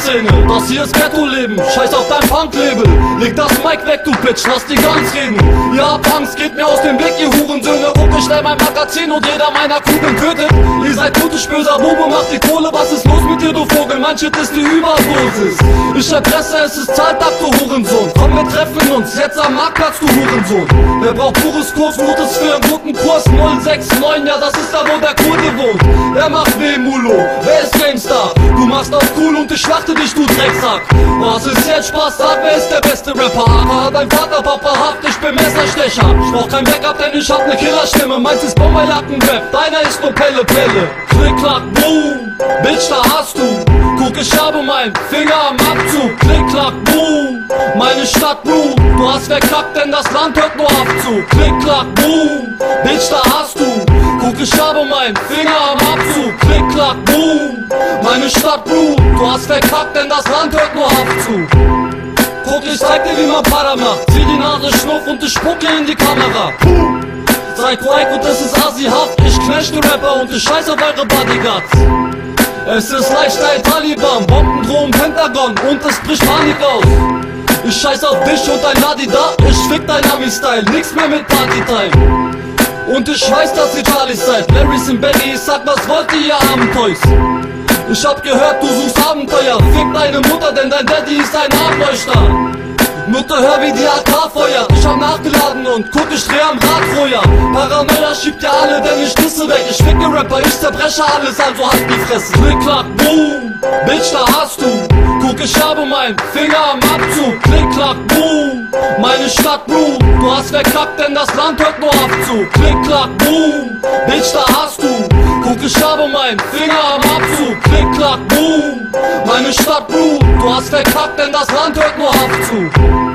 Szene. Das hier ist Ghetto-Leben, scheiß auf dein Punk-Label. Leg das Mic weg, du Bitch, lass die ganz reden. Ja, Punks, geht mir aus dem Weg, ihr Hurensöhne. Ruck, ich stell mein Magazin und jeder meiner Kugeln tötet. Ihr seid gutes, böser Bube, macht die Kohle. Was ist los mit dir, du Vogel? Mein Shit ist die Überdosis. Ich erpresse, es ist Zahltag, du Hurensohn. Komm, wir treffen uns, jetzt am Marktplatz, du Hurensohn. Wer braucht pures Kurs, Gutes für einen guten Kurs? 069, ja, das ist da, wo der Kurde wohnt. Wer macht weh, Mulo? Wer ist Gangstar? Du machst auf cool und ich schlachte dich, du Drecksack. Was ist jetzt Spaß? Sag, wer ist der beste Rapper? Aber dein Vater, Papa, habt, ich bin Messerstecher. Ich brauch kein Backup, denn ich hab ne Killerstimme. Meins ist Bomberjacken-Rap, deiner ist nur Pelle, Pelle. Klick, klack, boom, Bitch, da hast du. Guck, ich habe mein Finger am Abzug. Klick, klack, boom, meine Stadt, Bro. Du hast verkackt, denn das Land hört nur Abzug. Klick, klack, boom, Bitch, da hast du. Guck, ich habe mein Finger am Abzug. Klick, klack, boom, meine Stadt, Bro. Du hast verkackt, denn das Land hört nur Abzug. Guck, ich zeig dir, wie man Para macht. Zieh die Nase schnuff und ich spucke in die Kamera. Psycho-Ike und es ist asihaft. Ich knechte Rapper und ich scheiß auf eure Bodyguards. Es ist Lifestyle Taliban, Bomben drohen Pentagon und es bricht Panik aus. Ich scheiß auf dich und dein Ladida, ich fick dein Ami-Style, nix mehr mit Partytime. Und ich weiß, dass ihr Charlies seid, Larrys und Baggy, ich sag, was wollt ihr Abenteuers? Ich hab gehört, du suchst Abenteuer, fick deine Mutter, denn dein Daddy ist ein Ableuchter. Mutter, hör wie die AK feuert. Ich hab nachgeladen und guck, ich dreh am Radfeuer. Paranoia schiebt ja alle, denn ich disse weg. Ich ficke Rapper, ich zerbreche alles, also halt die Fresse. Klick, klack, boom, Bitch, da hast du. Guck, ich habe mein Finger am Abzug. Klick, klack, boom, meine Stadt, Bro. Du hast verkackt, denn das Land hört nur Abzug. Klick, klack, boom, Bitch, da hast du. Guck, ich habe mein Finger am Abzug. Klick, klack, boom, meine Stadt, Bro. Du hast verkackt, denn das Land hört nur Abzug.